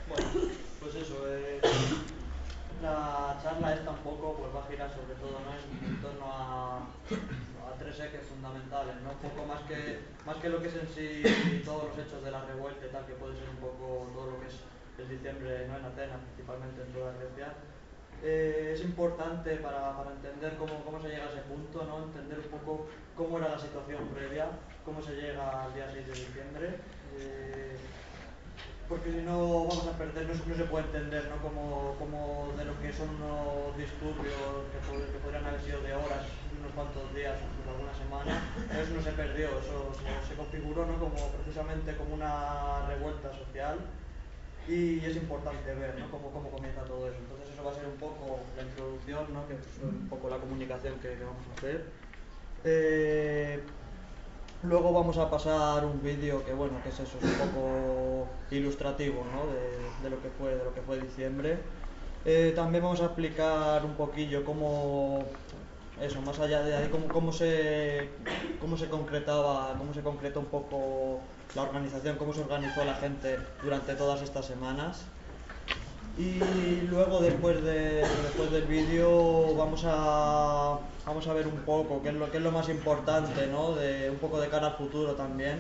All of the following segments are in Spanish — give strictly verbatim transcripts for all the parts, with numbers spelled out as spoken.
Bueno, pues eso, eh, la charla esta un poco pues va a girar sobre todo, ¿no?, en, en torno a, a tres ejes fundamentales, ¿no? Un poco más que, más que lo que es en sí todos los hechos de la revuelta y tal, que puede ser un poco todo lo que es el diciembre, ¿no?, en Atenas, principalmente en toda Grecia. Eh, es importante para, para entender cómo, cómo se llega a ese punto, ¿no?, entender un poco cómo era la situación previa, cómo se llega al día seis de diciembre. Eh, porque si no vamos a perder, no, no se puede entender, ¿no?, como, como de lo que son unos disturbios que, pod que podrían haber sido de horas, unos cuantos días, incluso alguna semana, eso no se perdió, eso se, se configuró, ¿no?, como precisamente como una revuelta social. Y es importante ver, ¿no?, cómo, cómo comienza todo eso. Entonces eso va a ser un poco la introducción, ¿no?, que es un poco la comunicación que, que vamos a hacer. Eh, Luego vamos a pasar un vídeo que, bueno, que es eso, es un poco ilustrativo, ¿no?, de, de lo que fue, de lo que fue diciembre. Eh, también vamos a explicar un poquillo cómo, eso, más allá de ahí, cómo, cómo se, cómo se concretaba, cómo se concretó un poco la organización, cómo se organizó la gente durante todas estas semanas. Y luego después, de, después del vídeo vamos a, vamos a ver un poco qué es lo, qué es lo más importante, ¿no?, de, un poco de cara al futuro también.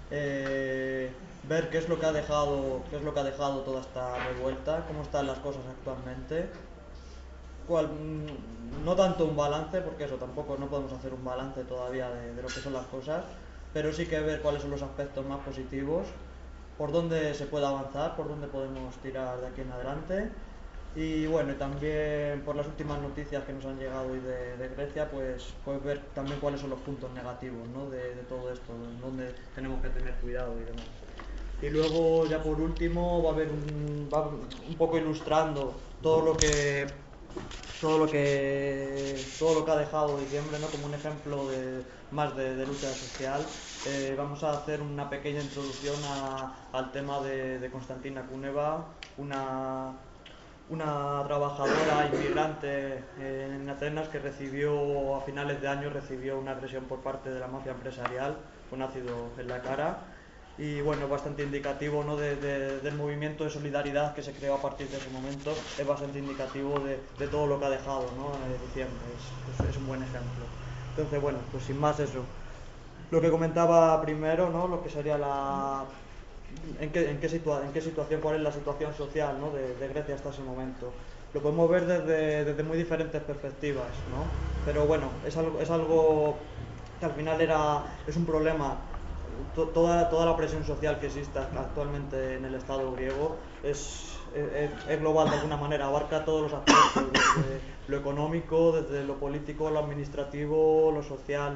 Eh, ver qué es lo que ha dejado, qué es lo que ha dejado toda esta revuelta, cómo están las cosas actualmente. Cual, no tanto un balance, porque eso tampoco no podemos hacer un balance todavía de, de lo que son las cosas, pero sí que ver cuáles son los aspectos más positivos, por dónde se puede avanzar, por dónde podemos tirar de aquí en adelante. Y bueno, y también por las últimas noticias que nos han llegado hoy de, de Grecia, pues, pues ver también cuáles son los puntos negativos, ¿no?, de, de todo esto, en dónde tenemos que tener cuidado y demás. Y luego, ya por último, va a haber un, va un poco ilustrando todo lo que todo lo que todo lo que ha dejado diciembre, ¿no?, como un ejemplo de, más de, de lucha social. Eh, vamos a hacer una pequeña introducción a, al tema de, de Constantina Cuneva, una, una trabajadora inmigrante en Atenas que recibió, a finales de año, recibió una agresión por parte de la mafia empresarial con ácido en la cara. Y bueno, es bastante indicativo, ¿no?, de, de, del movimiento de solidaridad que se creó a partir de ese momento. Es bastante indicativo de, de todo lo que ha dejado, ¿no?, en diciembre. Es, es, es un buen ejemplo. Entonces, bueno, pues sin más eso. Lo que comentaba primero, ¿no?, lo que sería la... ¿En qué, en qué, situa en qué situación, cuál es la situación social, ¿no?, de, de Grecia hasta ese momento. Lo podemos ver desde, desde muy diferentes perspectivas, ¿no? Pero bueno, es algo, es algo que al final era, es un problema. Toda, toda la presión social que existe actualmente en el Estado griego es, es, es global de alguna manera, abarca todos los aspectos, desde lo económico, desde lo político, lo administrativo, lo social,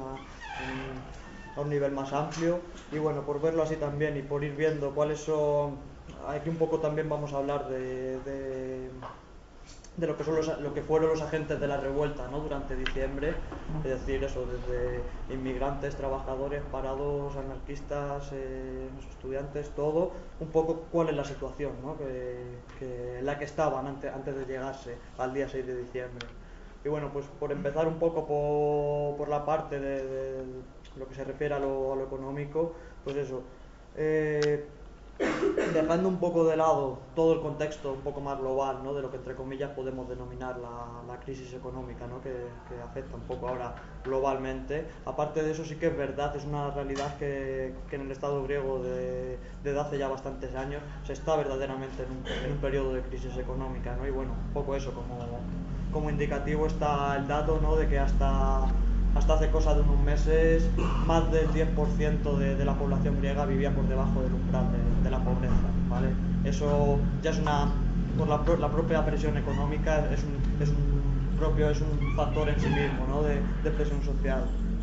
a un nivel más amplio. Y bueno, por verlo así también y por ir viendo cuáles son, aquí un poco también vamos a hablar de, de de lo que, son los, lo que fueron los agentes de la revuelta, ¿no?, durante diciembre, es decir, eso, desde inmigrantes, trabajadores, parados, anarquistas, eh, estudiantes, todo, un poco cuál es la situación, ¿no?, que, que la que estaban antes, antes de llegarse al día seis de diciembre. Y bueno, pues por empezar un poco por, por la parte de, de lo que se refiere a lo, a lo económico, pues eso, eh, dejando un poco de lado todo el contexto un poco más global, ¿no?, de lo que entre comillas podemos denominar la, la crisis económica, ¿no?, que, que afecta un poco ahora globalmente. Aparte de eso, sí que es verdad, es una realidad que, que en el Estado griego de, desde hace ya bastantes años se está verdaderamente en un, en un periodo de crisis económica, ¿no? Y bueno, un poco eso, como, como indicativo está el dato, ¿no?, de que hasta hasta hace cosa de unos meses más del diez por ciento de, de la población griega vivía por debajo del umbral de, de la pobreza, ¿vale? Eso ya es una, por la, la propia presión económica, es un, es un propio, es un factor en sí mismo, ¿no?, de, de presión social.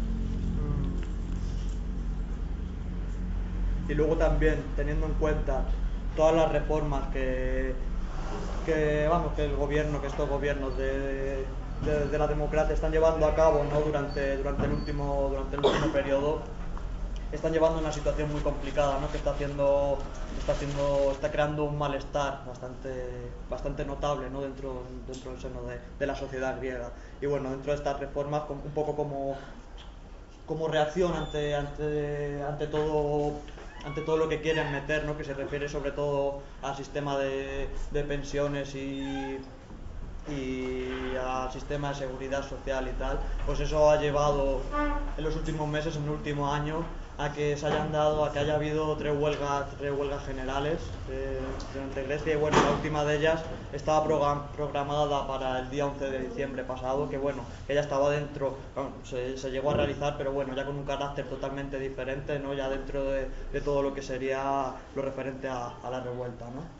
Y luego también, teniendo en cuenta todas las reformas que, que vamos, que el gobierno, que estos gobiernos de, de, de la democracia están llevando a cabo, ¿no?, durante, durante, el último, durante el último periodo, están llevando una situación muy complicada, ¿no?, que está haciendo, está haciendo, está creando un malestar bastante, bastante notable, ¿no?, dentro, dentro del seno de, de la sociedad griega. Y bueno, dentro de estas reformas, un poco como, como reacción ante, ante, ante todo ante todo lo que quieren meter, ¿no? Que se refiere sobre todo al sistema de, de pensiones y, y al sistema de seguridad social y tal, pues eso ha llevado en los últimos meses, en el último año, a que se hayan dado, a que haya habido tres huelgas, tres huelgas generales eh, entre Grecia, y bueno, la última de ellas estaba programada para el día once de diciembre pasado, que bueno, que ya estaba dentro, bueno, se, se llegó a realizar, pero bueno, ya con un carácter totalmente diferente, ¿no? Ya dentro de, de todo lo que sería lo referente a, a la revuelta, ¿no?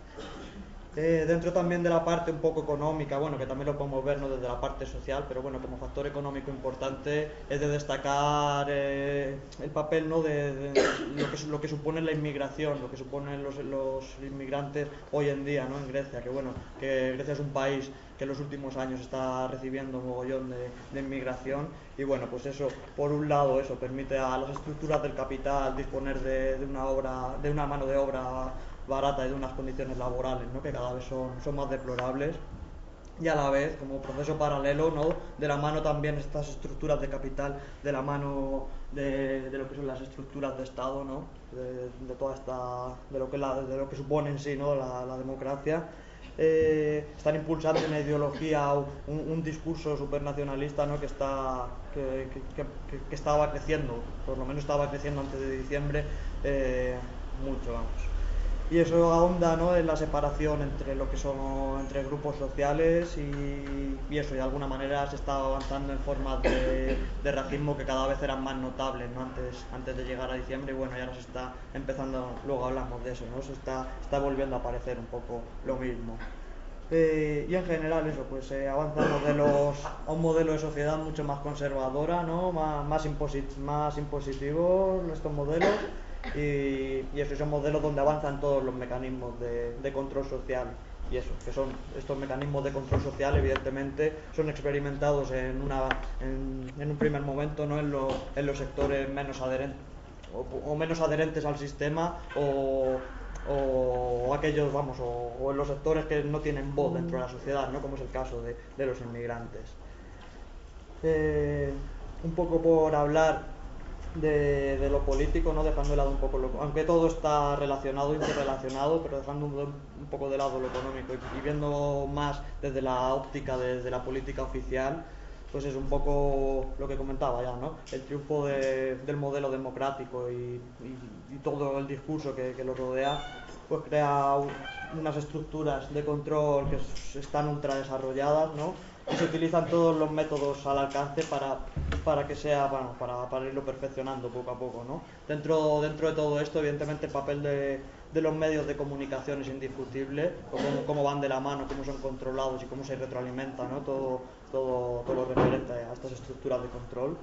Eh, dentro también de la parte un poco económica, bueno, que también lo podemos ver, ¿no? Desde la parte social, pero bueno, como factor económico importante es de destacar eh, el papel, ¿no? de, de lo, que, lo que supone la inmigración, lo que suponen los, los inmigrantes hoy en día, ¿no? En Grecia, que bueno, que Grecia es un país que en los últimos años está recibiendo un mogollón de, de inmigración, y bueno, pues eso, por un lado, eso permite a las estructuras del capital disponer de, de una obra, de una mano de obra barata y de unas condiciones laborales, ¿no? Que cada vez son, son más deplorables, y a la vez, como proceso paralelo, ¿no? De la mano también estas estructuras de capital, de la mano de, de lo que son las estructuras de Estado, ¿no? de, de toda esta, de lo que, la, de lo que supone en sí, ¿no? la, la democracia. Eh, están impulsando una ideología, un, un discurso supernacionalista, ¿no? que, está, que, que, que, que estaba creciendo, por lo menos estaba creciendo antes de diciembre, eh, mucho, vamos. Y eso ahonda, ¿no? En la separación entre lo que son entre grupos sociales y, y eso, y de alguna manera se está avanzando en formas de, de racismo que cada vez eran más notables, ¿no? Antes, antes de llegar a diciembre, y bueno, ya nos está empezando, luego hablamos de eso, ¿no? Se está, está volviendo a aparecer un poco lo mismo. Eh, y en general eso, pues eh, avanzan modelos, a un modelo de sociedad mucho más conservadora, ¿no? Más, más, imposit más impositivo estos modelos, y, y eso, son modelos donde avanzan todos los mecanismos de, de control social, y eso, que son estos mecanismos de control social, evidentemente son experimentados en, una, en, en un primer momento, ¿no? en, lo, en los sectores menos adherentes o, o menos adherentes al sistema, o o aquellos, vamos, o, o en los sectores que no tienen voz dentro de la sociedad, ¿no? Como es el caso de, de los inmigrantes. Eh, un poco por hablar de, de lo político, ¿no? Dejando de lado un poco lo, aunque todo está relacionado, interrelacionado, pero dejando un, un poco de lado lo económico y, y viendo más desde la óptica, desde la política oficial, pues es un poco lo que comentaba ya, ¿no? El triunfo de, del modelo democrático y, y, y todo el discurso que, que lo rodea, pues crea un, unas estructuras de control que están ultra desarrolladas, ¿no? Y se utilizan todos los métodos al alcance para, para que sea, bueno, para, para irlo perfeccionando poco a poco, ¿no? Dentro, dentro de todo esto, evidentemente, el papel de, de los medios de comunicación es indiscutible, o cómo, cómo van de la mano, cómo son controlados y cómo se retroalimenta, ¿no? Todo, todo, todo lo referente a estas estructuras de control.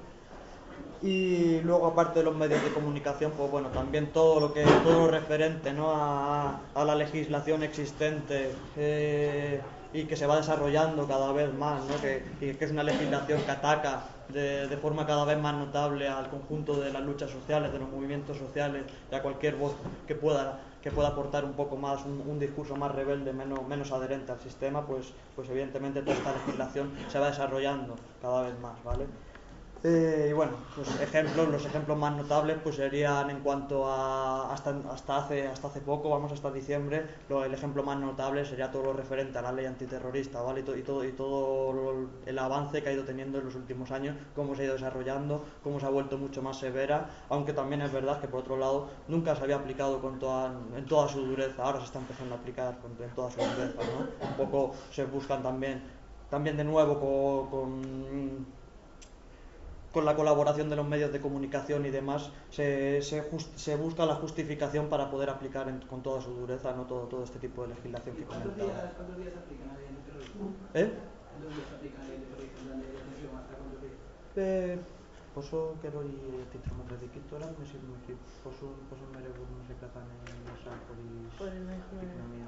Y luego, aparte de los medios de comunicación, pues bueno, también todo lo que todo lo referente, ¿no? a, a la legislación existente, eh, y que se va desarrollando cada vez más, ¿no? que, que es una legislación que ataca de, de forma cada vez más notable al conjunto de las luchas sociales, de los movimientos sociales, y a cualquier voz que pueda que pueda aportar un poco más, un, un discurso más rebelde, menos, menos adherente al sistema, pues, pues evidentemente toda esta legislación se va desarrollando cada vez más, ¿vale? Eh, y bueno, pues ejemplos, los ejemplos más notables pues serían en cuanto a hasta, hasta, hace, hasta hace poco, vamos hasta diciembre, lo, el ejemplo más notable sería todo lo referente a la ley antiterrorista, ¿vale? Y, to, y, todo, y todo lo, el avance que ha ido teniendo en los últimos años, cómo se ha ido desarrollando, cómo se ha vuelto mucho más severa, aunque también es verdad que por otro lado nunca se había aplicado con toda, en toda su dureza, ahora se está empezando a aplicar con, en toda su dureza, ¿no? Un poco se buscan también, también de nuevo con... con con la colaboración de los medios de comunicación y demás, se, se, just, se busca la justificación para poder aplicar en, con toda su dureza, no todo, todo este tipo de legislación que comentaba. ¿Cuántos días aplican la ley antiterrorismo? ¿Eh? ¿Cuántos días aplican la ley antiterrorismo? ¿La ley de detención hasta cuántos días? Eh, posso che ero ti trovo predicito ora mi si mi posso posso mere uno se kratane na sakori ekonomia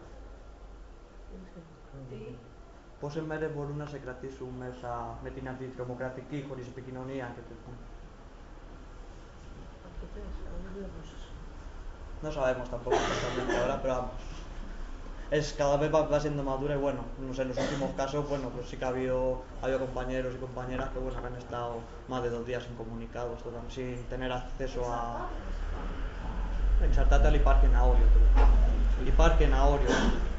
de Πώς μέρες μπορούν να σε κρατήσουν μέσα με την αντιτρομοκρατική χωρίς επικοινωνία και τέτοια. No sabemos tampoco exactamente ahora, pero vamos. Es, cada vez va, va siendo más dura y bueno, no sé, en los últimos casos, bueno, pues sí que ha habido, ha habido compañeros y compañeras que, bueno, que han estado más de dos días incomunicados, sin tener acceso a, Exartate l'hiparquen aoreo. L'hiparquen aoreo.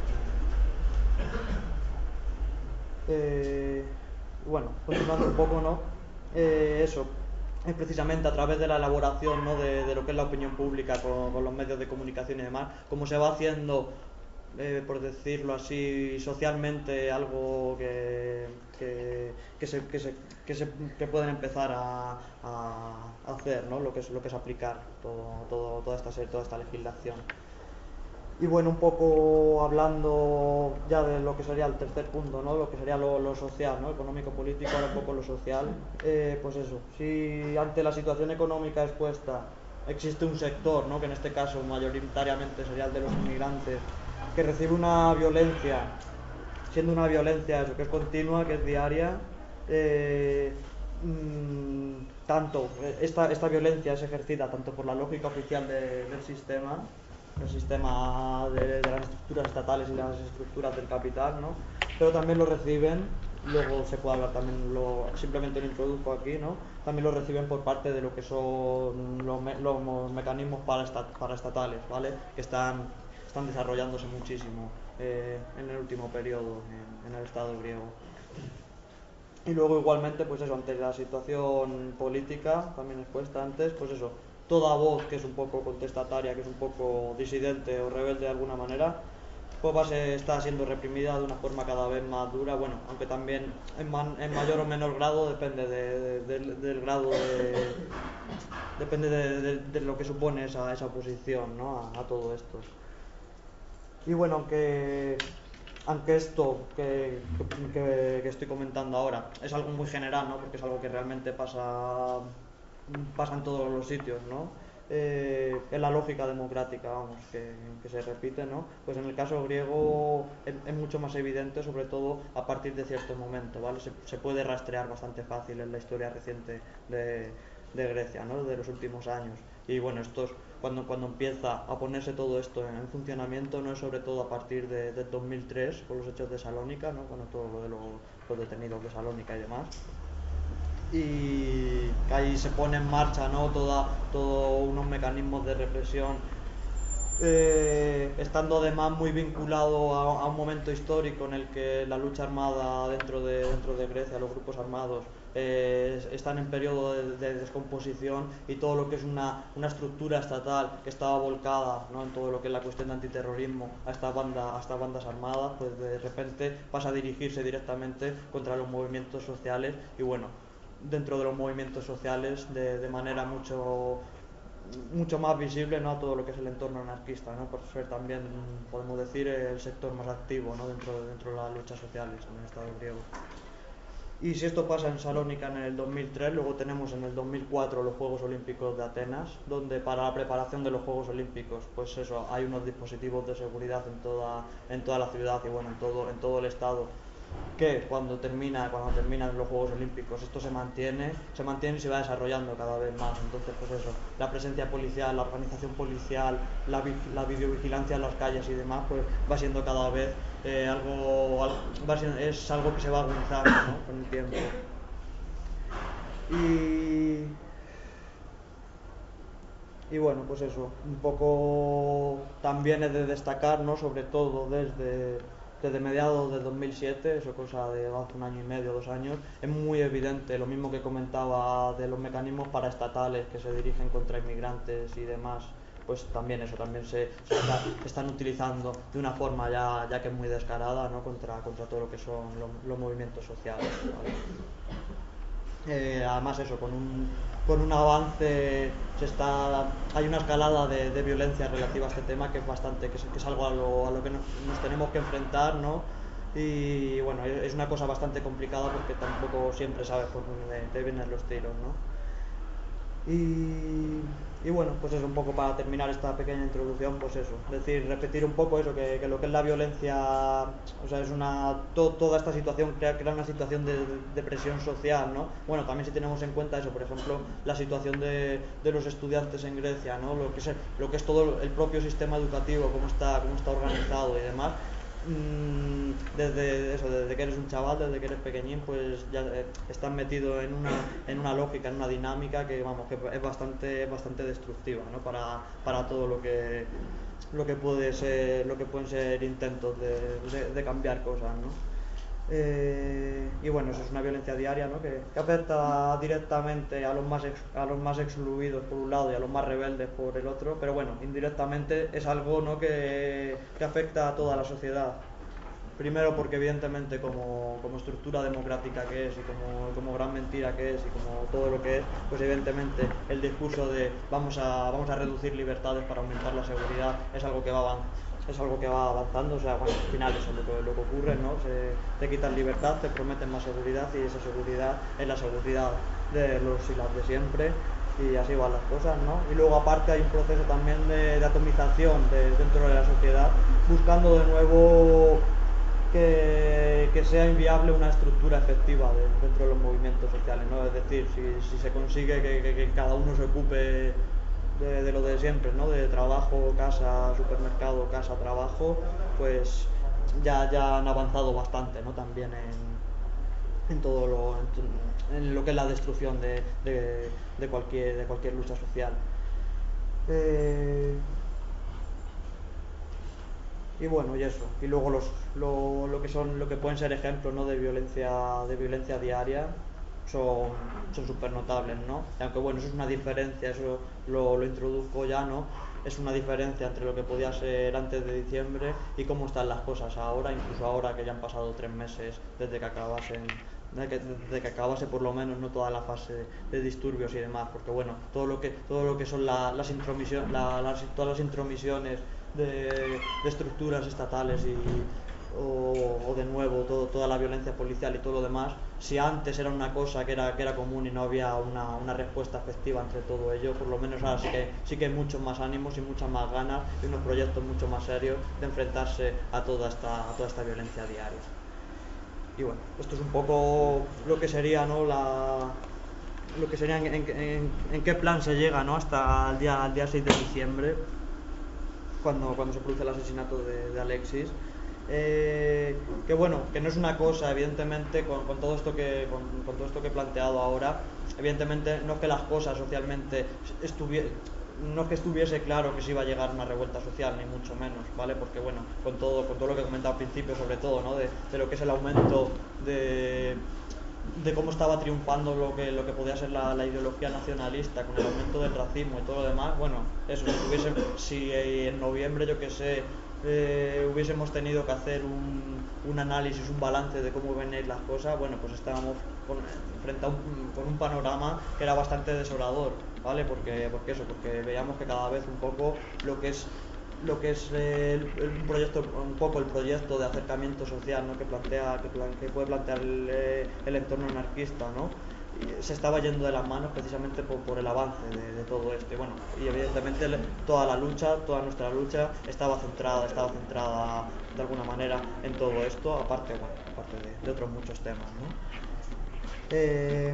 Eh, bueno, continuando un poco, ¿no? Eh, eso, es precisamente a través de la elaboración, ¿no? de, de lo que es la opinión pública con, con los medios de comunicación y demás, cómo se va haciendo, eh, por decirlo así, socialmente algo que, que, que, se, que, se, que, se, que pueden empezar a, a hacer, ¿no? Lo que es, lo que es aplicar todo, todo, toda, esta, toda esta legislación. Y bueno, un poco hablando ya de lo que sería el tercer punto, ¿no? Lo que sería lo, lo social, ¿no? Económico-político, ahora un poco lo social. Eh, pues eso, si ante la situación económica expuesta existe un sector, ¿no? Que en este caso mayoritariamente sería el de los inmigrantes, que recibe una violencia, siendo una violencia eso, que es continua, que es diaria, eh, mmm, tanto, esta, esta violencia es ejercida tanto por la lógica oficial de, del sistema, el sistema de, de las estructuras estatales y las estructuras del capital, ¿no? Pero también lo reciben, luego se puede hablar también, lo, simplemente lo introduzco aquí, ¿no? También lo reciben por parte de lo que son los, me, los mecanismos paraestatales, ¿vale? Que están, están desarrollándose muchísimo eh, en el último periodo en, en el Estado griego. Y luego igualmente, pues eso, ante la situación política, también expuesta antes, pues eso, toda voz que es un poco contestataria, que es un poco disidente o rebelde de alguna manera, pues va a ser, está siendo reprimida de una forma cada vez más dura, bueno, aunque también en, man, en mayor o menor grado, depende de, de, de, del grado de... depende de, de, de lo que supone esa, esa oposición, ¿no? a, a todo esto. Y bueno, aunque... aunque esto que, que, que estoy comentando ahora es algo muy general, ¿no? Porque es algo que realmente pasa, pasa en todos los sitios, ¿no? Eh, es la lógica democrática, vamos, que, que se repite, ¿no? Pues en el caso griego es, es mucho más evidente, sobre todo a partir de cierto momento, ¿vale? Se, se puede rastrear bastante fácil en la historia reciente de, de Grecia, ¿no? De los últimos años. Y bueno, estos, cuando, cuando empieza a ponerse todo esto en, en funcionamiento, no es sobre todo a partir de, de dos mil tres, con los hechos de Salónica, ¿no? Bueno, todo lo de los, los detenidos de Salónica y demás. Y ahí se pone en marcha, ¿no? Toda, todos unos mecanismos de represión, eh, estando además muy vinculado a, a un momento histórico en el que la lucha armada dentro de, dentro de Grecia, los grupos armados, eh, están en periodo de, de descomposición, y todo lo que es una, una estructura estatal que estaba volcada, ¿no? En todo lo que es la cuestión de antiterrorismo a estas banda, a estas bandas armadas, pues de repente pasa a dirigirse directamente contra los movimientos sociales, y bueno, dentro de los movimientos sociales de, de manera mucho mucho más visible, ¿no? A todo lo que es el entorno anarquista, ¿no? Por ser también, podemos decir, el sector más activo, ¿no? dentro, dentro de las luchas sociales en el Estado griego. Y si esto pasa en Salónica en el dos mil tres, luego tenemos en el dos mil cuatro los Juegos Olímpicos de Atenas, donde para la preparación de los Juegos Olímpicos, pues eso, hay unos dispositivos de seguridad en toda, en toda la ciudad y bueno, en todo, en todo el estado, que cuando termina, cuando terminan los Juegos Olímpicos esto se mantiene, se mantiene y se va desarrollando cada vez más. Entonces, pues eso, la presencia policial, la organización policial, la, la videovigilancia en las calles y demás, pues va siendo cada vez eh, algo, algo va siendo, es algo que se va agudizando, ¿no? Con el tiempo. Y y bueno, pues eso, un poco también es de destacar, ¿no? Sobre todo desde desde mediados de dos mil siete, eso cosa de hace un año y medio, dos años, es muy evidente, lo mismo que comentaba de los mecanismos paraestatales que se dirigen contra inmigrantes y demás, pues también eso, también se, se, está, se están utilizando de una forma ya, ya que es muy descarada, ¿no? contra, contra todo lo que son los, los movimientos sociales, ¿vale? Eh, además eso, con un, con un avance se está, hay una escalada de, de violencia relativa a este tema que es bastante, que es, que es algo a lo, a lo que nos, nos tenemos que enfrentar, ¿no? Y bueno, es, es una cosa bastante complicada porque tampoco siempre sabes por dónde te vienen los tiros, ¿no? Y, y bueno, pues eso, un poco para terminar esta pequeña introducción, pues eso, decir, repetir un poco eso, que, que lo que es la violencia, o sea, es una, to, toda esta situación crea, crea una situación de, de, de presión social, ¿no? Bueno, también si tenemos en cuenta eso, por ejemplo, la situación de, de los estudiantes en Grecia, ¿no? Lo que es, lo que es todo el propio sistema educativo, cómo está, cómo está organizado y demás, mmm, desde eso, desde que eres un chaval, desde que eres pequeñín, pues ya eh, estás metido en una, en una lógica, en una dinámica que vamos, que es bastante, bastante destructiva, ¿no? Para, para todo lo que lo que puede ser, lo que pueden ser intentos de, de, de cambiar cosas, ¿no? Eh, y bueno, eso es una violencia diaria, ¿no? que, que afecta directamente a los, más ex, a los más excluidos por un lado y a los más rebeldes por el otro, pero bueno, indirectamente es algo, ¿no? que, que afecta a toda la sociedad. Primero porque evidentemente como, como estructura democrática que es y como, como gran mentira que es y como todo lo que es, pues evidentemente el discurso de vamos a, vamos a reducir libertades para aumentar la seguridad es algo que va avanzando. Es algo que va avanzando, o sea, bueno, al final eso es lo que, lo que ocurre, ¿no? Se, te quitan libertad, te prometen más seguridad y esa seguridad es la seguridad de los y las de siempre y así van las cosas, ¿no? Y luego aparte hay un proceso también de, de atomización de, dentro de la sociedad, buscando de nuevo que, que sea inviable una estructura efectiva de, dentro de los movimientos sociales, ¿no? Es decir, si, si se consigue que, que, que cada uno se ocupe de, de lo de siempre, ¿no? De trabajo, casa, supermercado, casa, trabajo, pues ya, ya han avanzado bastante, ¿no? También en, en todo lo, en, en lo que es la destrucción de, de, de, cualquier, de cualquier lucha social. Eh, y bueno, y eso, y luego los, lo, lo que son, lo que pueden ser ejemplos, ¿no? de violencia, de violencia diaria son son súper notables, ¿no? Y aunque bueno, eso es una diferencia, eso lo, lo introduzco ya, ¿no? Es una diferencia entre lo que podía ser antes de diciembre y cómo están las cosas ahora, incluso ahora que ya han pasado tres meses desde que acabasen de que, de que acabase por lo menos no toda la fase de disturbios y demás, porque bueno, todo lo que todo lo que son la, las intromisiones, la, las, todas las intromisiones de, de estructuras estatales y o, o de nuevo todo, toda la violencia policial y todo lo demás, si antes era una cosa que era, que era común y no había una, una respuesta efectiva entre todo ello, por lo menos ahora sí que, sí que hay muchos más ánimos y muchas más ganas y unos proyectos mucho más serios de enfrentarse a toda esta, a toda esta violencia diaria. Y bueno, esto es un poco lo que sería, ¿no? la, lo que sería en, en, en, en qué plan se llega, ¿no? hasta el día, el día seis de diciembre, cuando, cuando se produce el asesinato de, de Alexis. Eh, que bueno, que no es una cosa, evidentemente, con, con todo esto que con, con todo esto que he planteado ahora, evidentemente no es que las cosas socialmente estuviesen, no es que estuviese claro que se iba a llegar a una revuelta social, ni mucho menos, ¿vale? Porque bueno, con todo, con todo lo que he comentado al principio, sobre todo, ¿no? De, de lo que es el aumento de, de cómo estaba triunfando lo que, lo que podía ser la, la ideología nacionalista, con el aumento del racismo y todo lo demás, bueno, eso, si, hubiese, si en noviembre, yo que sé, eh, hubiésemos tenido que hacer un, un análisis, un balance de cómo ven las cosas, bueno, pues estábamos con, frente a un, con un panorama que era bastante desolador, ¿vale? Porque, porque eso, porque veíamos que cada vez un poco lo que es lo que es el, el proyecto, un poco el proyecto de acercamiento social, ¿no? que plantea, que, plan, que puede plantear el, el entorno anarquista, ¿no? se estaba yendo de las manos precisamente por, por el avance de, de todo esto. Y bueno, y evidentemente toda la lucha, toda nuestra lucha estaba centrada, estaba centrada de alguna manera en todo esto, aparte, bueno, aparte de, de otros muchos temas, ¿no? Eh,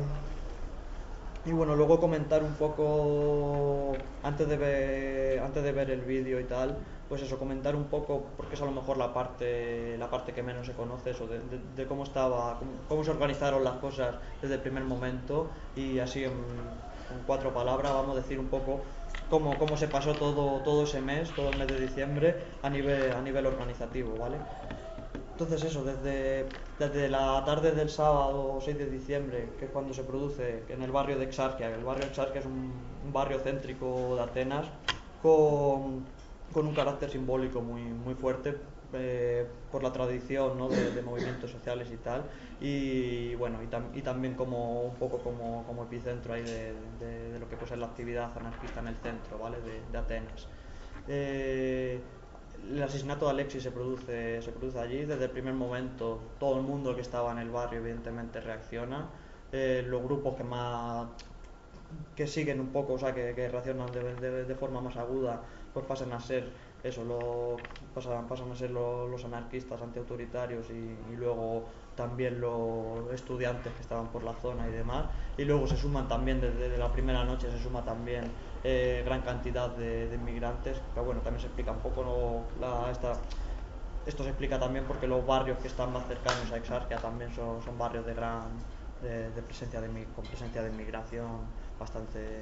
y bueno, luego comentar un poco, antes de ver, antes de ver el vídeo y tal, pues eso, comentar un poco, porque es a lo mejor la parte, la parte que menos se conoce, eso, de, de, de cómo estaba, cómo, cómo se organizaron las cosas desde el primer momento, y así en, en cuatro palabras vamos a decir un poco cómo, cómo se pasó todo, todo ese mes, todo el mes de diciembre, a nivel, a nivel organizativo, ¿vale? Entonces eso, desde, desde la tarde del sábado seis de diciembre, que es cuando se produce en el barrio de Exarquia, el barrio de Exarquia es un, un barrio céntrico de Atenas con, con un carácter simbólico muy, muy fuerte eh, por la tradición, ¿no? de, de movimientos sociales y tal, y bueno, y, tam, y también como un poco como, como epicentro ahí de, de, de lo que puede ser la actividad anarquista en el centro, ¿vale? de, de Atenas. Eh, el asesinato de Alexis se produce, se produce allí. Desde el primer momento todo el mundo que estaba en el barrio evidentemente reacciona. Eh, los grupos que más que siguen un poco, o sea, que, que reaccionan de, de, de forma más aguda, pues pasan a ser eso, lo, pasan, pasan a ser lo, los anarquistas antiautoritarios y, y luego también los estudiantes que estaban por la zona y demás. Y luego se suman también, desde, desde la primera noche se suma también eh, gran cantidad de, de inmigrantes, que bueno, también se explica un poco, ¿no? la, esta esto se explica también porque los barrios que están más cercanos a Exarquia también son, son barrios de gran de, de presencia de, con presencia de inmigración bastante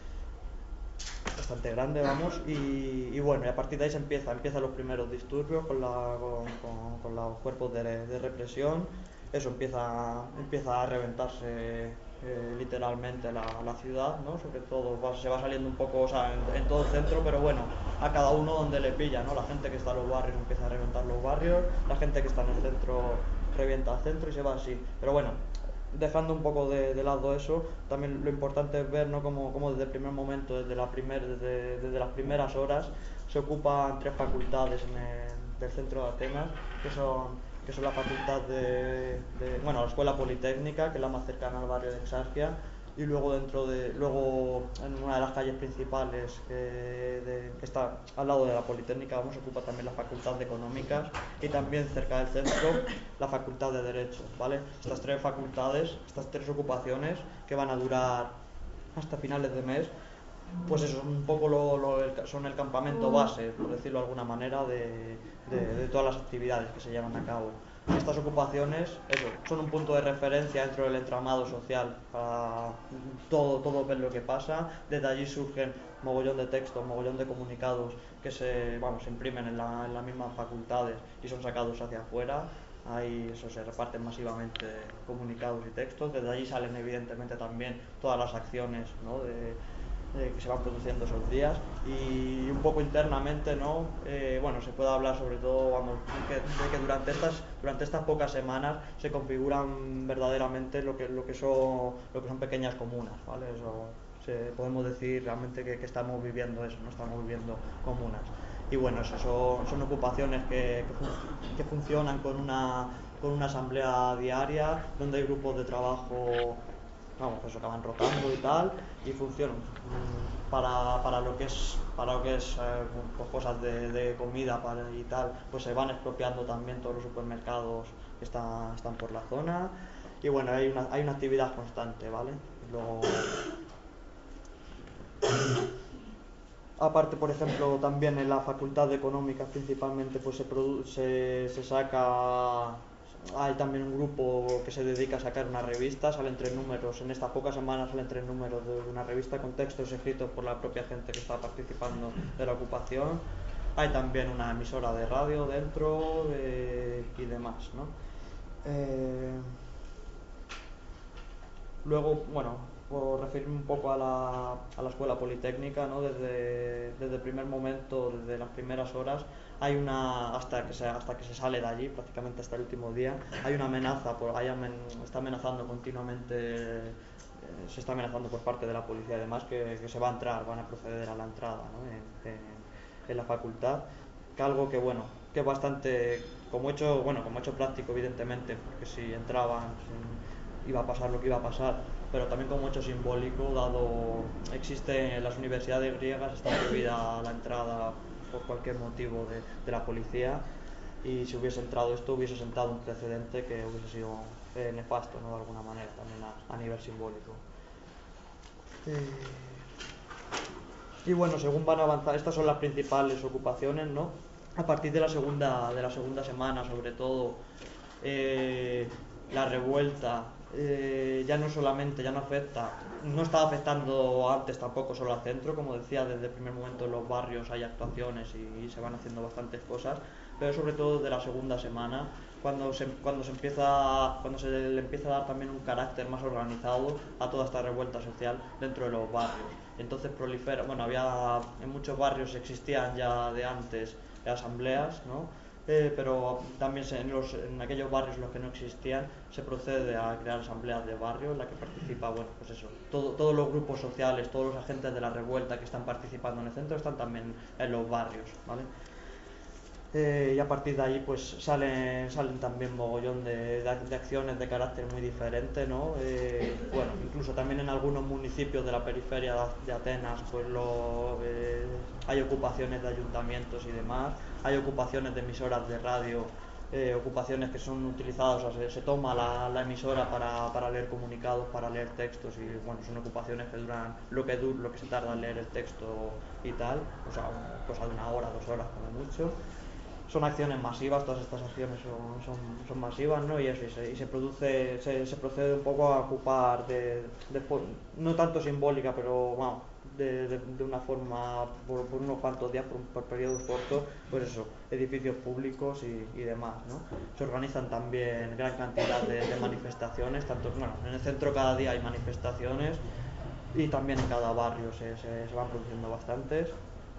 bastante grande, vamos, y, y bueno, y a partir de ahí se empieza, empiezan los primeros disturbios con, la, con, con, con los cuerpos de, de represión. Eso empieza, empieza a reventarse eh, literalmente la, la ciudad, ¿no? Sobre todo va, se va saliendo un poco, o sea, en, en todo el centro, pero bueno, a cada uno donde le pilla, ¿no? La gente que está en los barrios empieza a reventar los barrios, la gente que está en el centro revienta el centro y se va así. Pero bueno, dejando un poco de, de lado eso, también lo importante es ver, ¿no? Como, como desde el primer momento, desde, la primer, desde, desde las primeras horas, se ocupan tres facultades en el, del centro de Atenas, que son, que son la facultad de, de, bueno, la escuela politécnica, que es la más cercana al barrio de Exarquia, y luego dentro de, luego en una de las calles principales que, de, que está al lado de la Politécnica, vamos, ocupa también la Facultad de Económicas y también cerca del centro la Facultad de Derecho, ¿vale? Estas tres facultades, estas tres ocupaciones que van a durar hasta finales de mes, pues eso, un poco lo, lo, son el campamento base, por decirlo de alguna manera, de, de, de todas las actividades que se llevan a cabo. Estas ocupaciones, eso, son un punto de referencia dentro del entramado social para todo, todo ver lo que pasa. Desde allí surgen mogollón de textos, mogollón de comunicados que se, vamos, se imprimen en, la, en las mismas facultades y son sacados hacia afuera. Ahí eso, se reparten masivamente comunicados y textos. Desde allí salen evidentemente también todas las acciones, ¿no? de, Eh, que se van produciendo esos días, y un poco internamente, ¿no? Eh, bueno, se puede hablar sobre todo, vamos, de que, de que durante estas durante estas pocas semanas se configuran verdaderamente lo que lo que son lo que son pequeñas comunas, ¿vale? Eso se, podemos decir realmente que, que estamos viviendo eso, no estamos viviendo comunas. Y bueno, eso son, son ocupaciones que, que, fun que funcionan con una con una asamblea diaria donde hay grupos de trabajo, vamos, eso, que van rotando y tal, y funcionan para, para lo que es para lo que es eh, pues cosas de, de comida para, y tal, pues se van expropiando también todos los supermercados que están, están por la zona, y bueno, hay una, hay una actividad constante, ¿vale? Luego, aparte, por ejemplo, también en la Facultad de Económicas principalmente pues se, se, se saca, hay también un grupo que se dedica a sacar una revista, salen tres números, en estas pocas semanas salen tres números de una revista con textos escritos por la propia gente que está participando de la ocupación. Hay también una emisora de radio dentro eh, y demás, ¿no? Eh, Luego, bueno, por referirme un poco a la, a la escuela politécnica, ¿no? Desde, desde el primer momento, desde las primeras horas, hay una, hasta que se, hasta que se sale de allí, prácticamente hasta el último día, hay una amenaza, por, hay amen, está amenazando continuamente, eh, se está amenazando por parte de la policía además que, que se va a entrar, van a proceder a la entrada, ¿no? en, en, en la facultad, que algo que bueno, que es bastante, como hecho, bueno, como hecho práctico evidentemente, porque si entraban, si iba a pasar lo que iba a pasar, pero también como hecho simbólico, dado existe en las universidades griegas, está prohibida la entrada por cualquier motivo de, de la policía, y si hubiese entrado esto hubiese sentado un precedente que hubiese sido eh, nefasto, ¿no? De alguna manera, también a, a nivel simbólico. Eh... Y bueno, según van a avanzar, estas son las principales ocupaciones, ¿no? A partir de la segunda, de la segunda semana, sobre todo, eh, la revuelta eh, ya no solamente, ya no afecta, no estaba afectando antes tampoco solo al centro, como decía, desde el primer momento en los barrios hay actuaciones y, y se van haciendo bastantes cosas, pero sobre todo de la segunda semana, cuando se, cuando se empieza, cuando se le empieza a dar también un carácter más organizado a toda esta revuelta social dentro de los barrios. Entonces prolifera, bueno, había en muchos barrios existían ya de antes asambleas, ¿no? Eh, pero también se, en, los, en aquellos barrios en los que no existían se procede a crear asambleas de barrio en la que participa, bueno, pues eso, todo, todos los grupos sociales, todos los agentes de la revuelta que están participando en el centro están también en los barrios, ¿vale? Eh, y a partir de ahí pues salen, salen también mogollón de, de, de acciones de carácter muy diferente, ¿no? Eh, bueno, incluso también en algunos municipios de la periferia de Atenas pues lo, eh, hay ocupaciones de ayuntamientos y demás, hay ocupaciones de emisoras de radio, eh, ocupaciones que son utilizadas, o sea, se, se toma la, la emisora para, para leer comunicados, para leer textos, y bueno, son ocupaciones que duran lo que, du lo que se tarda en leer el texto y tal, o sea, cosa de una hora, dos horas como mucho. son acciones masivas, todas estas acciones son, son, son masivas, ¿no? Y eso, y se, y se produce, se, se procede un poco a ocupar de, de no tanto simbólica, pero bueno, de, de, de una forma, por, por unos cuantos días, por, por periodos cortos, pues eso, edificios públicos y, y demás, ¿no? Se organizan también gran cantidad de, de manifestaciones, tanto, bueno, en el centro cada día hay manifestaciones y también en cada barrio se, se, se van produciendo bastantes.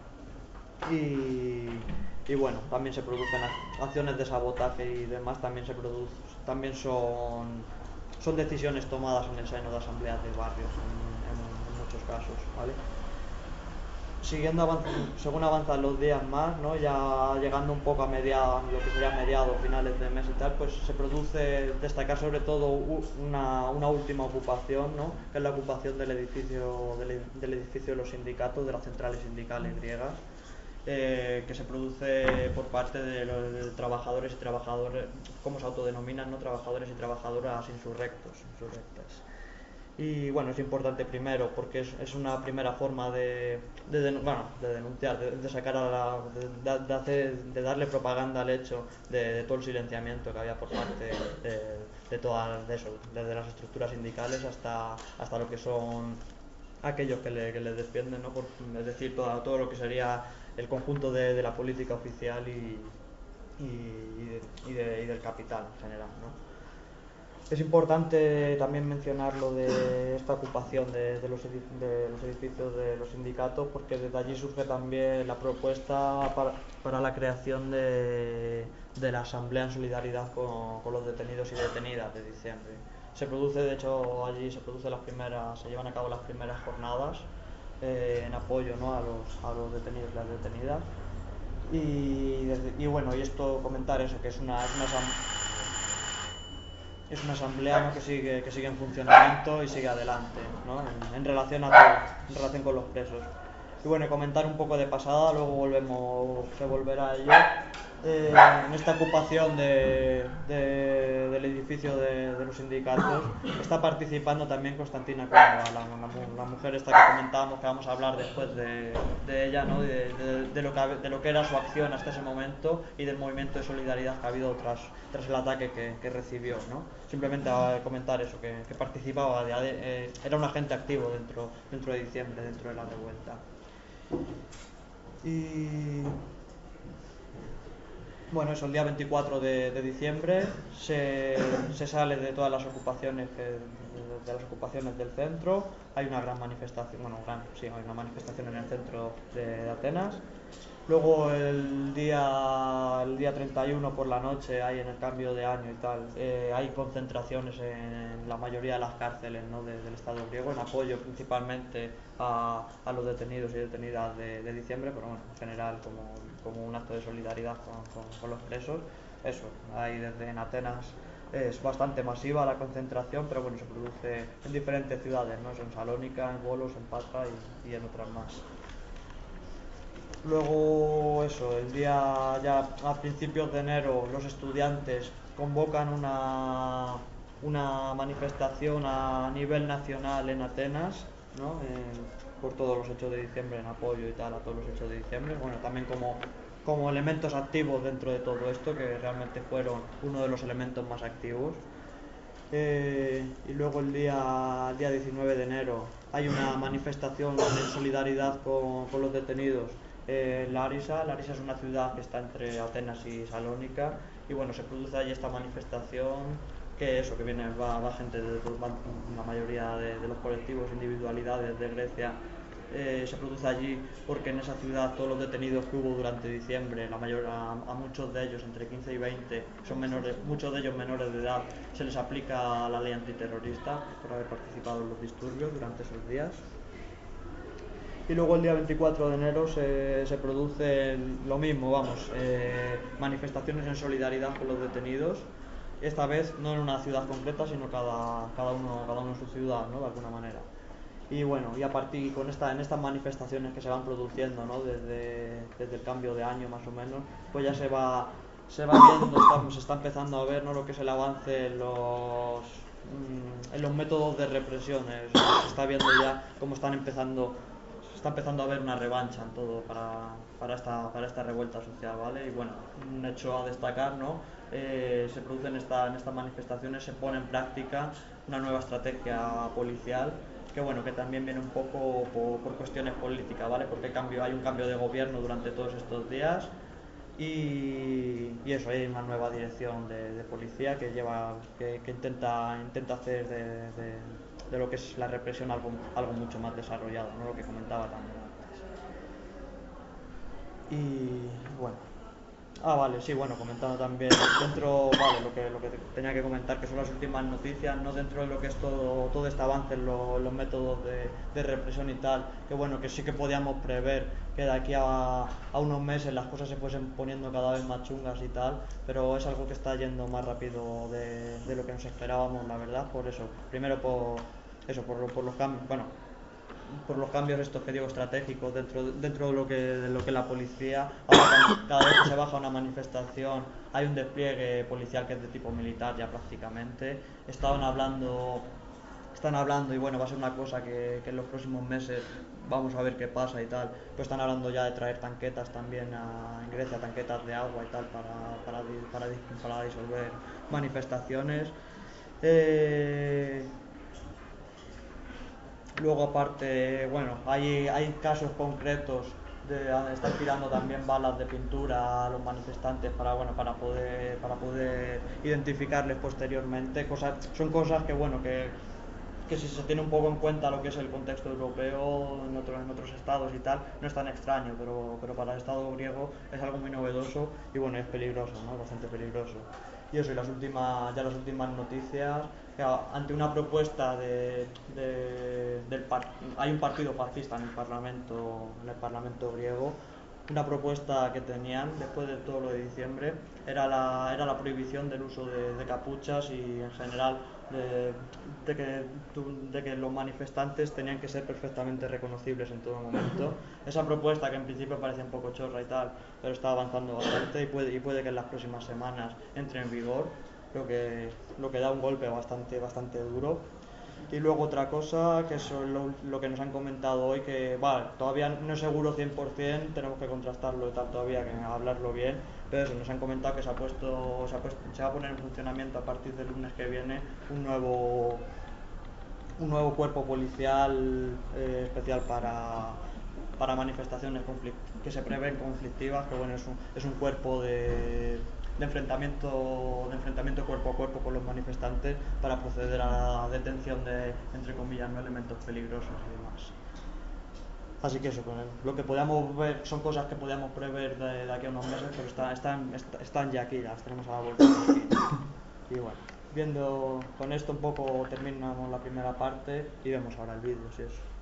Y, y bueno, también se producen acciones de sabotaje y demás, también se produce, también son, son decisiones tomadas en el seno de asambleas de barrios en, en, en muchos casos, ¿vale? Siguiendo avanzando, según avanzan los días más, ¿no? Ya llegando un poco a mediados, lo que sería mediados, finales de mes y tal, pues se produce destacar sobre todo una, una última ocupación, ¿no? Que es la ocupación del edificio, del, del edificio de los sindicatos, de las centrales sindicales griegas. Eh, que se produce por parte de los de trabajadores y trabajadores, como se autodenominan, ¿no? Trabajadores y trabajadoras insurrectos, insurrectas. Y bueno, es importante primero porque es, es una primera forma de, de, de, bueno, de denunciar, de, de sacar a la, de, de, hacer, de darle propaganda al hecho de, de todo el silenciamiento que había por parte de, de todas, de eso, desde las estructuras sindicales hasta, hasta lo que son aquellos que le, que le defienden, ¿no? Por, es decir, todo, todo lo que sería el conjunto de, de la política oficial y, y, y, de, y del capital en general, ¿no? Es importante también mencionar lo de esta ocupación de, de, los de los edificios de los sindicatos, porque desde allí surge también la propuesta para, para la creación de, de la Asamblea en Solidaridad con, con los detenidos y detenidas de diciembre. Se produce, de hecho, allí se produce las primeras, se llevan a cabo las primeras jornadas eh, en apoyo, ¿no? a, los, a los detenidos y las detenidas. Y, desde, y bueno, y esto comentar eso, que es una, es una asamblea. Es una asamblea, ¿no? que, sigue, que sigue en funcionamiento y sigue adelante, ¿no? en, en, relación a todo, en relación con los presos. Y bueno, comentar un poco de pasada, luego volvemos, se volverá a ello. Eh, en esta ocupación de, de, del edificio de, de los sindicatos está participando también Constantina Córdoba, la, la, la mujer esta que comentábamos, que vamos a hablar después de, de ella, ¿no? de, de, de, lo que, de lo que era su acción hasta ese momento y del movimiento de solidaridad que ha habido tras, tras el ataque que, que recibió, ¿no? Simplemente a comentar eso, que, que participaba, de, eh, era un agente activo dentro, dentro de diciembre, dentro de la revuelta. Y bueno, eso, el día veinticuatro de, de diciembre se, se sale de todas las ocupaciones que, de, de las ocupaciones del centro. Hay una gran manifestación, bueno, gran, sí, hay una manifestación en el centro de, de Atenas. Luego el día, el día treinta y uno por la noche, hay en el cambio de año y tal, eh, hay concentraciones en la mayoría de las cárceles, ¿no? de, del Estado griego, en apoyo principalmente a, a los detenidos y detenidas de, de diciembre, pero bueno, en general como, como un acto de solidaridad con, con, con los presos. Eso, hay desde en Atenas es bastante masiva la concentración, pero bueno, se produce en diferentes ciudades, ¿no? En Salónica, en Volos, en Patra y, y en otras más. Luego, eso, el día ya a principios de enero los estudiantes convocan una, una manifestación a nivel nacional en Atenas, ¿no? eh, por todos los hechos de diciembre, en apoyo y tal a todos los hechos de diciembre. Bueno, también como, como elementos activos dentro de todo esto, que realmente fueron uno de los elementos más activos. Eh, y luego el día, el día diecinueve de enero hay una manifestación en solidaridad con, con los detenidos en Larisa. Larisa es una ciudad que está entre Atenas y Salónica y bueno, se produce allí esta manifestación que eso, que viene, va, va gente de, de la mayoría de, de los colectivos, individualidades de Grecia. Eh, se produce allí porque en esa ciudad todos los detenidos que hubo durante diciembre, la mayor, a, a muchos de ellos entre quince y veinte, son menores, muchos de ellos menores de edad, se les aplica la ley antiterrorista por haber participado en los disturbios durante esos días. Y luego el día veinticuatro de enero se, se produce lo mismo, vamos, eh, manifestaciones en solidaridad con los detenidos. Esta vez no en una ciudad concreta, sino cada, cada, uno, cada uno en su ciudad, ¿no? De alguna manera. Y bueno, y a partir con esta, en estas manifestaciones que se van produciendo, ¿no? desde, desde el cambio de año más o menos, pues ya se va, se va viendo, está, se está empezando a ver, ¿no? Lo que es el avance en los, mmm, en los métodos de represión. Se está viendo ya cómo están empezando, está empezando a haber una revancha en todo para, para, esta, para esta revuelta social, ¿vale? Y bueno, un hecho a destacar, ¿no? Eh, se produce en, esta, en estas manifestaciones, se pone en práctica una nueva estrategia policial que bueno, que también viene un poco por, por cuestiones políticas, ¿vale? Porque cambio, hay un cambio de gobierno durante todos estos días y, y eso, hay una nueva dirección de, de policía que lleva, que, que intenta, intenta hacer de, de, de lo que es la represión algo, algo mucho más desarrollado, ¿no? Lo que comentaba también antes. Y bueno. Ah, vale, sí, bueno, comentando también dentro, vale, lo que, lo que tenía que comentar, que son las últimas noticias, no dentro de lo que es todo, todo este avance en lo, los métodos de, de represión y tal, que bueno, que sí que podíamos prever que de aquí a, a unos meses las cosas se fuesen poniendo cada vez más chungas y tal, pero es algo que está yendo más rápido de, de lo que nos esperábamos, la verdad, por eso, primero por eso, por, por los cambios, bueno, por los cambios estos que digo estratégicos dentro, dentro de lo que de lo que la policía ahora, cada vez que se baja una manifestación hay un despliegue policial que es de tipo militar ya prácticamente. Estaban hablando están hablando y bueno, va a ser una cosa que, que en los próximos meses vamos a ver qué pasa y tal, pues están hablando ya de traer tanquetas también a, en Grecia, tanquetas de agua y tal para, para, para, para disolver manifestaciones. eh, Luego aparte, bueno, hay, hay casos concretos de estar tirando también balas de pintura a los manifestantes para bueno para poder para poder identificarles posteriormente. Cosas, son cosas que bueno que, que si se tiene un poco en cuenta lo que es el contexto europeo en otros, en otros estados y tal, no es tan extraño, pero, pero para el estado griego es algo muy novedoso y bueno, es peligroso, ¿no? Bastante peligroso. Y eso, y las últimas, ya las últimas noticias, que ante una propuesta de, de del par, hay un partido fascista en el Parlamento, en el Parlamento griego, una propuesta que tenían después de todo lo de diciembre era la, era la prohibición del uso de, de capuchas y en general de, de, que, de que los manifestantes tenían que ser perfectamente reconocibles en todo momento. Esa propuesta que en principio parecía un poco chorra y tal, pero está avanzando bastante y puede, y puede que en las próximas semanas entre en vigor, lo que, lo que da un golpe bastante, bastante duro. Y luego otra cosa, que es lo, lo que nos han comentado hoy, que vale, todavía no es seguro cien por ciento, tenemos que contrastarlo y tal todavía, que hablarlo bien, pero eso, nos han comentado que se ha puesto, se ha puesto, se va a poner en funcionamiento a partir del lunes que viene un nuevo un nuevo cuerpo policial eh, especial para, para manifestaciones que se prevén conflictivas, que bueno, es un, es un cuerpo de, de enfrentamiento de enfrentamiento cuerpo a cuerpo con los manifestantes para proceder a la detención de, entre comillas, no elementos peligrosos y demás. Así que eso, lo que podamos ver son cosas que podíamos prever de, de aquí a unos meses, pero está, están, están ya aquí, las tenemos a la vuelta de la esquina. Y bueno, viendo con esto un poco terminamos la primera parte y vemos ahora el vídeo, si es.